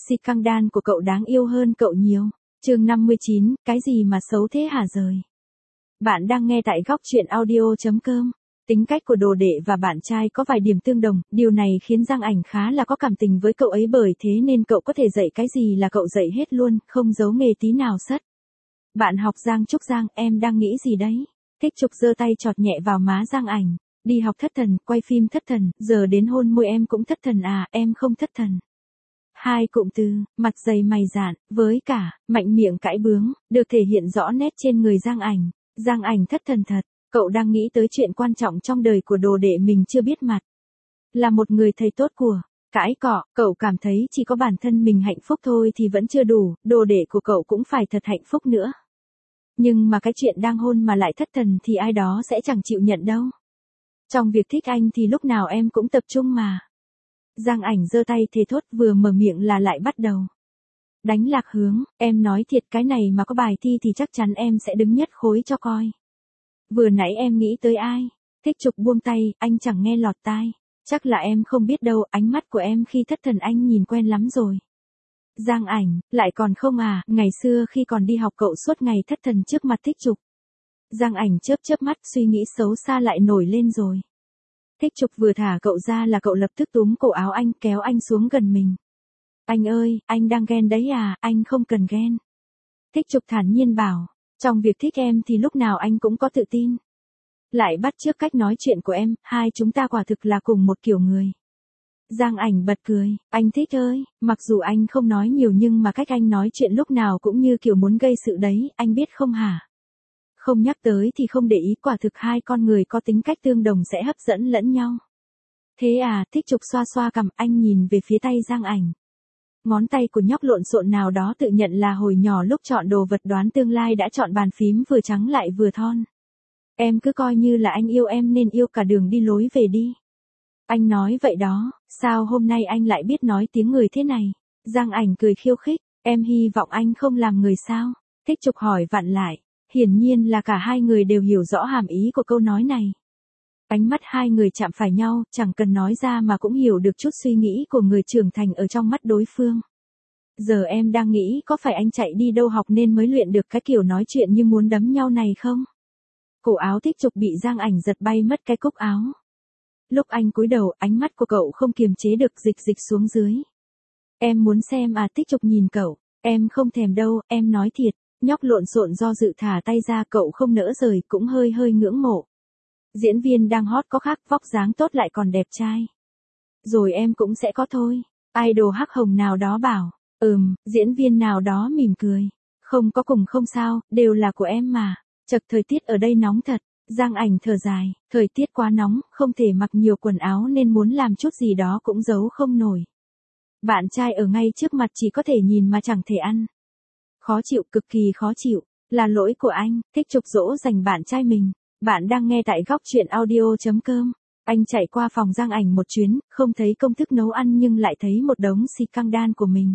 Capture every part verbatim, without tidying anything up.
Si căng đan của cậu đáng yêu hơn cậu nhiều. Chương năm mươi chín, cái gì mà xấu thế hả rời. Bạn đang nghe tại góc truyện audio chấm com. Tính cách của đồ đệ và bạn trai có vài điểm tương đồng, điều này khiến Giang Ảnh khá là có cảm tình với cậu ấy, bởi thế nên cậu có thể dạy cái gì là cậu dạy hết luôn, không giấu nghề tí nào sất. Bạn học Giang Trúc Giang, em đang nghĩ gì đấy? Thích Trục giơ tay chọt nhẹ vào má Giang Ảnh. Đi học thất thần, quay phim thất thần, giờ đến hôn môi em cũng thất thần à, em không thất thần. Hai cụm từ, mặt dày mày dạn, với cả, mạnh miệng cãi bướng, được thể hiện rõ nét trên người Giang Ảnh. Giang Ảnh thất thần thật, cậu đang nghĩ tới chuyện quan trọng trong đời của đồ đệ mình chưa biết mặt. Là một người thầy tốt của cãi cọ, cậu cảm thấy chỉ có bản thân mình hạnh phúc thôi thì vẫn chưa đủ, đồ đệ của cậu cũng phải thật hạnh phúc nữa. Nhưng mà cái chuyện đang hôn mà lại thất thần thì ai đó sẽ chẳng chịu nhận đâu. Trong việc thích anh thì lúc nào em cũng tập trung mà. Giang Ảnh giơ tay thề thốt, vừa mở miệng là lại bắt đầu đánh lạc hướng. Em nói thiệt, cái này mà có bài thi thì chắc chắn em sẽ đứng nhất khối cho coi. Vừa nãy em nghĩ tới ai? Thích Trục buông tay, anh chẳng nghe lọt tai. Chắc là em không biết đâu, ánh mắt của em khi thất thần anh nhìn quen lắm rồi. Giang Ảnh, lại còn không à, ngày xưa khi còn đi học cậu suốt ngày thất thần trước mặt Thích Trục. Giang Ảnh chớp chớp mắt, suy nghĩ xấu xa lại nổi lên rồi. Thích Trục vừa thả cậu ra là cậu lập tức túm cổ áo anh, kéo anh xuống gần mình. Anh ơi, anh đang ghen đấy à, anh không cần ghen. Thích Trục thản nhiên bảo, trong việc thích em thì lúc nào anh cũng có tự tin. Lại bắt chước cách nói chuyện của em, hai chúng ta quả thực là cùng một kiểu người. Giang Ảnh bật cười, anh Thích ơi, mặc dù anh không nói nhiều nhưng mà cách anh nói chuyện lúc nào cũng như kiểu muốn gây sự đấy, anh biết không hả? Không nhắc tới thì không để ý, quả thực hai con người có tính cách tương đồng sẽ hấp dẫn lẫn nhau. Thế à, Thích Trục xoa xoa cằm, anh nhìn về phía tay Giang Ảnh. Ngón tay của nhóc lộn xộn nào đó tự nhận là hồi nhỏ lúc chọn đồ vật đoán tương lai đã chọn bàn phím vừa trắng lại vừa thon. Em cứ coi như là anh yêu em nên yêu cả đường đi lối về đi. Anh nói vậy đó, sao hôm nay anh lại biết nói tiếng người thế này? Giang Ảnh cười khiêu khích, em hy vọng anh không làm người sao? Thích Trục hỏi vặn lại. Hiển nhiên là cả hai người đều hiểu rõ hàm ý của câu nói này. Ánh mắt hai người chạm phải nhau, chẳng cần nói ra mà cũng hiểu được chút suy nghĩ của người trưởng thành ở trong mắt đối phương. Giờ em đang nghĩ có phải anh chạy đi đâu học nên mới luyện được cái kiểu nói chuyện như muốn đấm nhau này không? Cổ áo Thích Trục bị Giang Ảnh giật bay mất cái cúc áo. Lúc anh cúi đầu, ánh mắt của cậu không kiềm chế được dịch dịch xuống dưới. Em muốn xem à? Thích Trục nhìn cậu, em không thèm đâu, em nói thiệt. Nhóc lộn xộn do dự thả tay ra, cậu không nỡ rời, cũng hơi hơi ngưỡng mộ. Diễn viên đang hot có khác, vóc dáng tốt lại còn đẹp trai. Rồi em cũng sẽ có thôi. Idol hắc hồng nào đó bảo, ừm, diễn viên nào đó mỉm cười. Không có cùng không sao, đều là của em mà. Chật, thời tiết ở đây nóng thật. Giang Ảnh thở dài, thời tiết quá nóng, không thể mặc nhiều quần áo nên muốn làm chút gì đó cũng giấu không nổi. Bạn trai ở ngay trước mặt chỉ có thể nhìn mà chẳng thể ăn. Khó chịu, cực kỳ khó chịu, là lỗi của anh. Thích Trục dỗ dành bạn trai mình. Bạn đang nghe tại góc truyện audio chấm com. Anh chạy qua phòng Giang Ảnh một chuyến, không thấy công thức nấu ăn nhưng lại thấy một đống si căng đan của mình.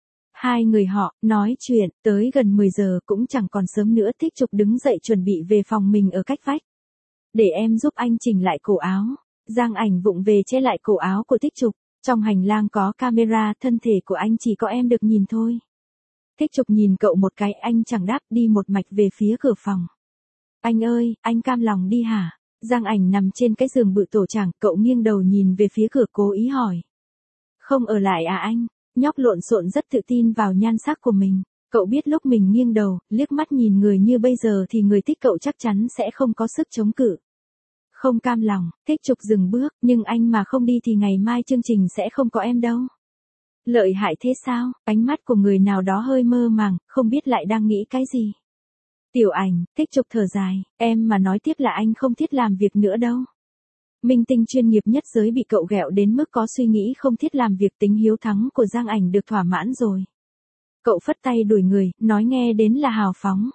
Hai người họ nói chuyện tới gần mười giờ, cũng chẳng còn sớm nữa. Thích Trục đứng dậy chuẩn bị về phòng mình ở cách vách. Để em giúp anh chỉnh lại cổ áo. Giang Ảnh vụng về che lại cổ áo của Thích Trục. Trong hành lang có camera, thân thể của anh chỉ có em được nhìn thôi. Thích Trục nhìn cậu một cái, anh chẳng đáp, đi một mạch về phía cửa phòng. Anh ơi, anh cam lòng đi hả? Giang Ảnh nằm trên cái giường bự tổ chảng, cậu nghiêng đầu nhìn về phía cửa cố ý hỏi. Không ở lại à anh? Nhóc lộn xộn rất tự tin vào nhan sắc của mình. Cậu biết lúc mình nghiêng đầu, liếc mắt nhìn người như bây giờ thì người thích cậu chắc chắn sẽ không có sức chống cự. Không cam lòng, Thích Trục dừng bước, nhưng anh mà không đi thì ngày mai chương trình sẽ không có em đâu. Lợi hại thế sao? Ánh mắt của người nào đó hơi mơ màng, không biết lại đang nghĩ cái gì. Tiểu Ảnh, Thích Trục thở dài, em mà nói tiếp là anh không thiết làm việc nữa đâu. Minh tinh chuyên nghiệp nhất giới bị cậu ghẹo đến mức có suy nghĩ không thiết làm việc, tính hiếu thắng của Giang Ảnh được thỏa mãn rồi. Cậu phất tay đuổi người, nói nghe đến là hào phóng.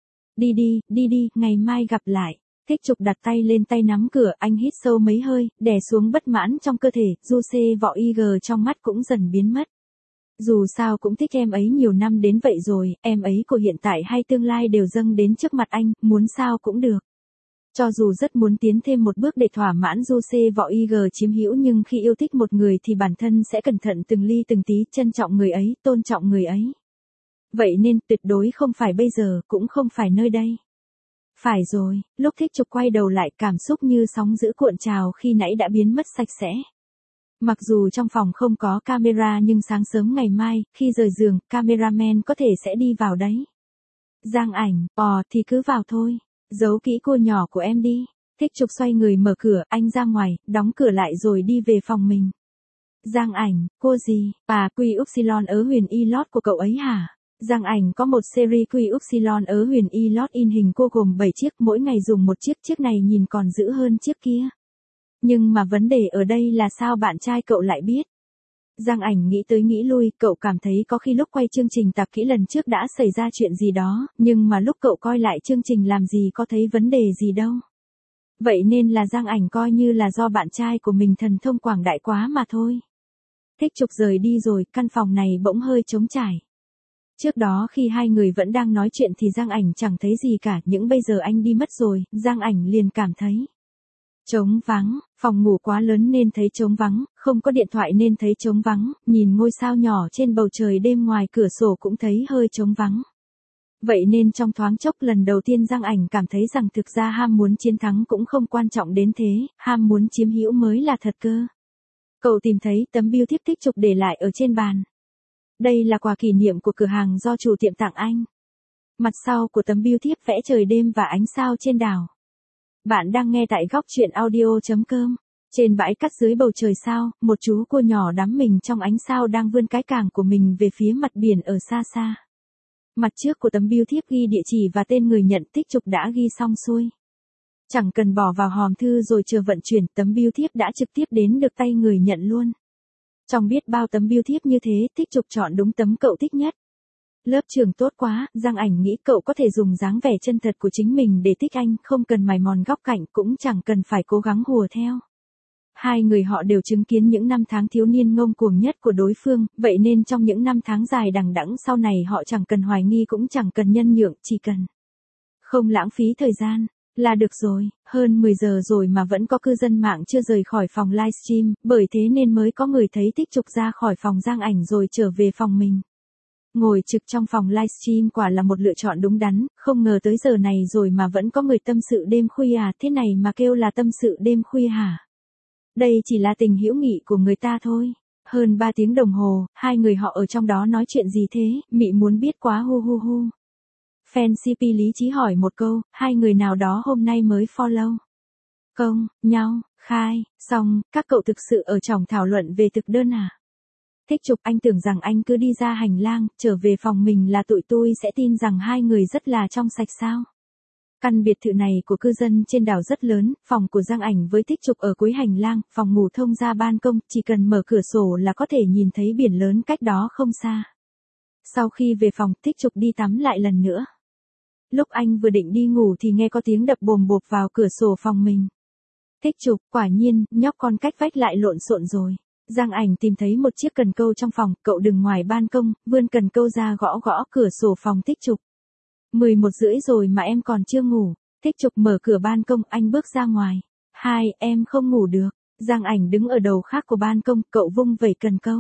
Đi đi, đi đi, ngày mai gặp lại. Thích Trục đặt tay lên tay nắm cửa, anh hít sâu mấy hơi, đè xuống bất mãn trong cơ thể, du xê vọ i giê trong mắt cũng dần biến mất. Dù sao cũng thích em ấy nhiều năm đến vậy rồi, em ấy của hiện tại hay tương lai đều dâng đến trước mặt anh, muốn sao cũng được. Cho dù rất muốn tiến thêm một bước để thỏa mãn du xê võ i giê chiếm hữu nhưng khi yêu thích một người thì bản thân sẽ cẩn thận từng ly từng tí, trân trọng người ấy, tôn trọng người ấy. Vậy nên tuyệt đối không phải bây giờ, cũng không phải nơi đây. Phải rồi, lúc Thích Trục quay đầu lại cảm xúc như sóng dữ cuộn trào khi nãy đã biến mất sạch sẽ. Mặc dù trong phòng không có camera nhưng sáng sớm ngày mai, khi rời giường, cameraman có thể sẽ đi vào đấy. Giang Ảnh, ò thì cứ vào thôi. Giấu kỹ cô nhỏ của em đi. Thích Trục xoay người mở cửa, anh ra ngoài, đóng cửa lại rồi đi về phòng mình. Giang Ảnh, cô gì? À, Quy Upsilon ớ huyền y lót của cậu ấy hả? Giang Ảnh có một series Quy Upsilon ớ huyền y lót in hình cô gồm bảy chiếc, mỗi ngày dùng một chiếc, chiếc này nhìn còn dữ hơn chiếc kia. Nhưng mà vấn đề ở đây là sao bạn trai cậu lại biết? Giang Ảnh nghĩ tới nghĩ lui, cậu cảm thấy có khi lúc quay chương trình tạp kỹ lần trước đã xảy ra chuyện gì đó, nhưng mà lúc cậu coi lại chương trình làm gì có thấy vấn đề gì đâu. Vậy nên là Giang Ảnh coi như là do bạn trai của mình thần thông quảng đại quá mà thôi. Thích Trục rời đi rồi, căn phòng này bỗng hơi trống trải. Trước đó khi hai người vẫn đang nói chuyện thì Giang Ảnh chẳng thấy gì cả, nhưng bây giờ anh đi mất rồi, Giang Ảnh liền cảm thấy trống vắng, phòng ngủ quá lớn nên thấy trống vắng, không có điện thoại nên thấy trống vắng, nhìn ngôi sao nhỏ trên bầu trời đêm ngoài cửa sổ cũng thấy hơi trống vắng. Vậy nên trong thoáng chốc lần đầu tiên Giang Ảnh cảm thấy rằng thực ra ham muốn chiến thắng cũng không quan trọng đến thế, ham muốn chiếm hữu mới là thật cơ. Cậu tìm thấy tấm bưu thiếp Thích Trục để lại ở trên bàn. Đây là quà kỷ niệm của cửa hàng do chủ tiệm tặng anh. Mặt sau của tấm bưu thiếp vẽ trời đêm và ánh sao trên đảo. Bạn đang nghe tại góc truyện audio chấm com. Trên bãi cát dưới bầu trời sao, một chú cua nhỏ đắm mình trong ánh sao đang vươn cái càng của mình về phía mặt biển ở xa xa. Mặt trước của tấm bưu thiếp ghi địa chỉ và tên người nhận, Thích Trục đã ghi xong xuôi. Chẳng cần bỏ vào hòm thư rồi chờ vận chuyển, tấm bưu thiếp đã trực tiếp đến được tay người nhận luôn. Trong biết bao tấm bưu thiếp như thế, Thích Trục chọn đúng tấm cậu thích nhất. Lớp trường tốt quá, Giang Ảnh nghĩ cậu có thể dùng dáng vẻ chân thật của chính mình để thích anh, không cần mài mòn góc cạnh, cũng chẳng cần phải cố gắng hùa theo. Hai người họ đều chứng kiến những năm tháng thiếu niên ngông cuồng nhất của đối phương, vậy nên trong những năm tháng dài đằng đẵng sau này họ chẳng cần hoài nghi cũng chẳng cần nhân nhượng, chỉ cần không lãng phí thời gian là được rồi. Hơn mười giờ rồi mà vẫn có cư dân mạng chưa rời khỏi phòng livestream, bởi thế nên mới có người thấy Thích Trục ra khỏi phòng Giang Ảnh rồi trở về phòng mình. Ngồi trực trong phòng livestream quả là một lựa chọn đúng đắn, không ngờ tới giờ này rồi mà vẫn có người tâm sự đêm khuya à, thế này mà kêu là tâm sự đêm khuya hả? Đây chỉ là tình hữu nghị của người ta thôi. Hơn ba tiếng đồng hồ, hai người họ ở trong đó nói chuyện gì thế, mị muốn biết quá hu hu hu. Fan xê pê lý trí hỏi một câu, hai người nào đó hôm nay mới follow. Công, nhau, khai, xong, các cậu thực sự ở trong thảo luận về thực đơn à? Thích Trục, anh tưởng rằng anh cứ đi ra hành lang, trở về phòng mình là tụi tôi sẽ tin rằng hai người rất là trong sạch sao? Căn biệt thự này của cư dân trên đảo rất lớn, phòng của Giang Ảnh với Thích Trục ở cuối hành lang, phòng ngủ thông ra ban công, chỉ cần mở cửa sổ là có thể nhìn thấy biển lớn cách đó không xa. Sau khi về phòng, Thích Trục đi tắm lại lần nữa. Lúc anh vừa định đi ngủ thì nghe có tiếng đập bồm bộp vào cửa sổ phòng mình. Thích Trục, quả nhiên, nhóc con cách vách lại lộn xộn rồi. Giang Ảnh tìm thấy một chiếc cần câu trong phòng, cậu đứng ngoài ban công, vươn cần câu ra gõ gõ cửa sổ phòng Thích Trục. mười một rưỡi rồi mà em còn chưa ngủ. Thích Trục mở cửa ban công, anh bước ra ngoài. Hai, em không ngủ được. Giang Ảnh đứng ở đầu khác của ban công, cậu vung vẩy cần câu.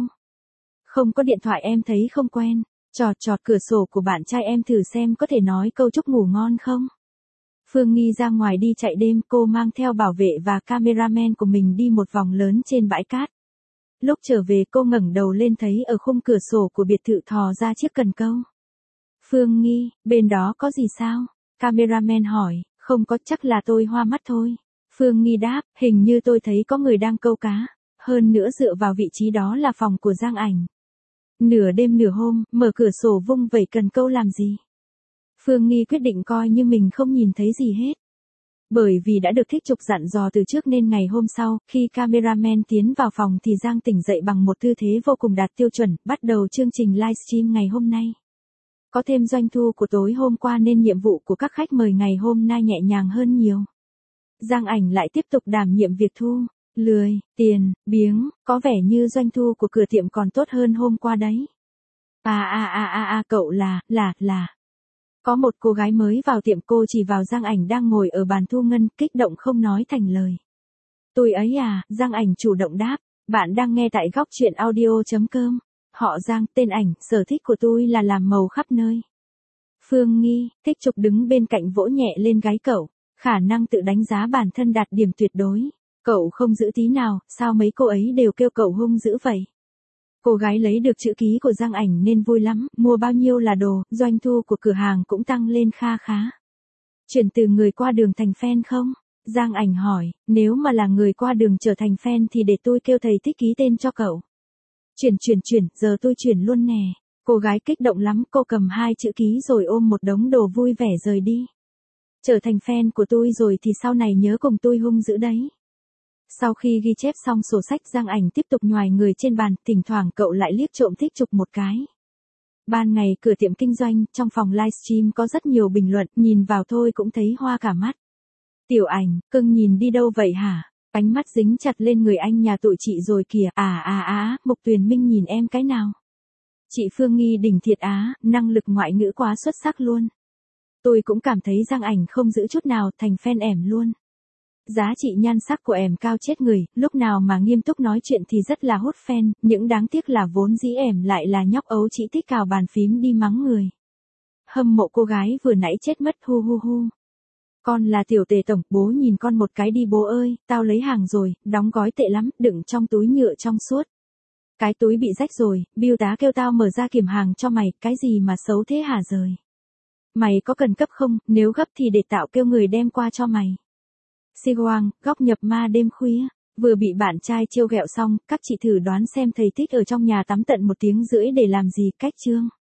Không có điện thoại em thấy không quen. Chọt chọt cửa sổ của bạn trai em thử xem có thể nói câu chúc ngủ ngon không. Phương Nghi ra ngoài đi chạy đêm, cô mang theo bảo vệ và cameraman của mình đi một vòng lớn trên bãi cát. Lúc trở về cô ngẩng đầu lên thấy ở khung cửa sổ của biệt thự thò ra chiếc cần câu. Phương Nghi, bên đó có gì sao? Cameraman hỏi, không có, chắc là tôi hoa mắt thôi. Phương Nghi đáp, hình như tôi thấy có người đang câu cá. Hơn nữa dựa vào vị trí đó là phòng của Giang Ảnh. Nửa đêm nửa hôm, mở cửa sổ vung vẩy cần câu làm gì? Phương Nghi quyết định coi như mình không nhìn thấy gì hết. Bởi vì đã được Thích Trục dặn dò từ trước nên ngày hôm sau, khi cameraman tiến vào phòng thì Giang tỉnh dậy bằng một tư thế vô cùng đạt tiêu chuẩn, bắt đầu chương trình livestream ngày hôm nay. Có thêm doanh thu của tối hôm qua nên nhiệm vụ của các khách mời ngày hôm nay nhẹ nhàng hơn nhiều. Giang Ảnh lại tiếp tục đảm nhiệm việc thu, lười, tiền, biếng, có vẻ như doanh thu của cửa tiệm còn tốt hơn hôm qua đấy. À à à à à cậu là, là, là. Có một cô gái mới vào tiệm, cô chỉ vào Giang Ảnh đang ngồi ở bàn thu ngân, kích động không nói thành lời. Tôi ấy à, Giang Ảnh chủ động đáp. Bạn đang nghe tại góc truyện audio.com. Họ Giang, tên Ảnh, sở thích của tôi là làm màu khắp nơi. Phương Nghi, Thích Trục đứng bên cạnh vỗ nhẹ lên gáy cậu. Khả năng tự đánh giá bản thân đạt điểm tuyệt đối. Cậu không giữ tí nào, sao mấy cô ấy đều kêu cậu hung dữ vậy? Cô gái lấy được chữ ký của Giang Ảnh nên vui lắm, mua bao nhiêu là đồ, doanh thu của cửa hàng cũng tăng lên kha khá. Chuyển từ người qua đường thành fan không? Giang Ảnh hỏi, nếu mà là người qua đường trở thành fan thì để tôi kêu thầy Thích ký tên cho cậu. Chuyển chuyển chuyển, giờ tôi chuyển luôn nè. Cô gái kích động lắm, cô cầm hai chữ ký rồi ôm một đống đồ vui vẻ rời đi. Trở thành fan của tôi rồi thì sau này nhớ cùng tôi hung dữ đấy. Sau khi ghi chép xong sổ sách, Giang Ảnh tiếp tục nhoài người trên bàn, thỉnh thoảng cậu lại liếc trộm Thích Trục một cái. Ban ngày cửa tiệm kinh doanh, trong phòng livestream có rất nhiều bình luận, nhìn vào thôi cũng thấy hoa cả mắt. Tiểu Ảnh, cưng nhìn đi đâu vậy hả? Ánh mắt dính chặt lên người anh nhà tụi chị rồi kìa. À à à, Mục Tuyền Minh nhìn em cái nào? Chị Phương Nghi đỉnh thiệt á, năng lực ngoại ngữ quá xuất sắc luôn. Tôi cũng cảm thấy Giang Ảnh không giữ chút nào, thành fan ẻm luôn. Giá trị nhan sắc của ẻm cao chết người, lúc nào mà nghiêm túc nói chuyện thì rất là hút fan, những đáng tiếc là vốn dĩ ẻm lại là nhóc ấu chỉ thích cào bàn phím đi mắng người. Hâm mộ cô gái vừa nãy chết mất, hu hu hu. Con là Tiểu Tề tổng, bố nhìn con một cái đi bố ơi, tao lấy hàng rồi, đóng gói tệ lắm, đựng trong túi nhựa trong suốt. Cái túi bị rách rồi, bưu tá kêu tao mở ra kiểm hàng cho mày, cái gì mà xấu thế hả rời. Mày có cần cấp không, nếu gấp thì để tạo kêu người đem qua cho mày. Sigoang, góc nhập ma đêm khuya, vừa bị bạn trai trêu ghẹo xong, các chị thử đoán xem thầy Thích ở trong nhà tắm tận một tiếng rưỡi để làm gì, cách chương.